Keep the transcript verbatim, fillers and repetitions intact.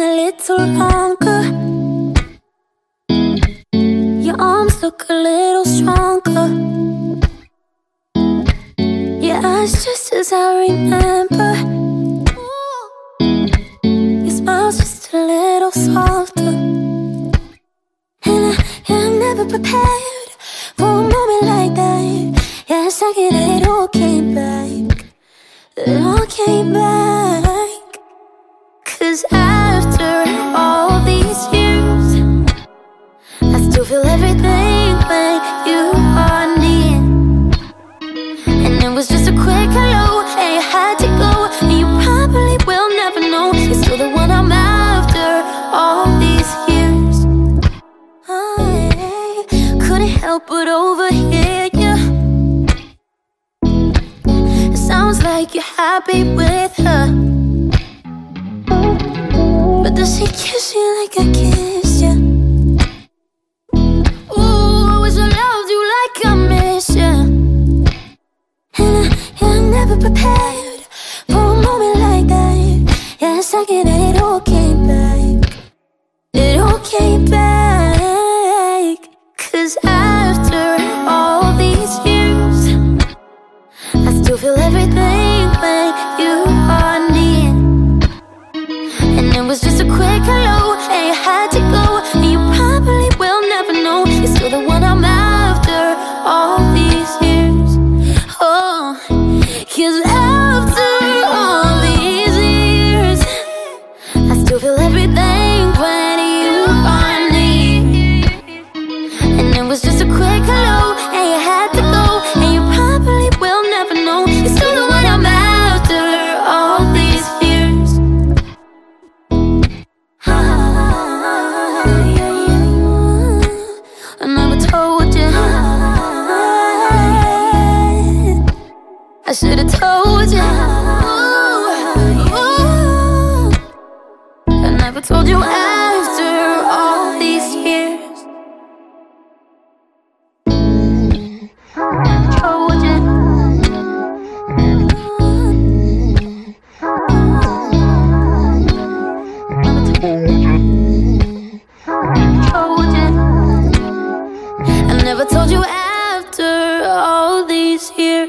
little longer. Your arms look a little stronger. Your eyes just as I remember. Your smile's just a little softer. And I, yeah, I'm never prepared for a moment like that. Yeah, a second and it all came back. It all came back. Cause after all these years, I still feel everything when you are near. And it was just a quick hello, and you had to go. And you probably will never know you're still the one I'm after all these years. I couldn't help but overhear you. It sounds like you're happy with her, but does she kiss you like I kissed you? Ooh, I wish I loved you like I miss you. And I, yeah, I'm never prepared for a moment like that. Yeah, a second and it all came back. It all came back. Cause after all these years, I still feel everything when you are near. And it was just a quick hello, and you had to go. And you probably will never know you're still the one I'm after all these years. Oh, cause after all these years, I still feel everything when you are near. And it was just a quick hello, and you had to go. And you probably will never know you're still the one I'm after all these years. I never told you. I should've told you. Ooh, I never told you after all these years. I never told you. I never told you after all these years.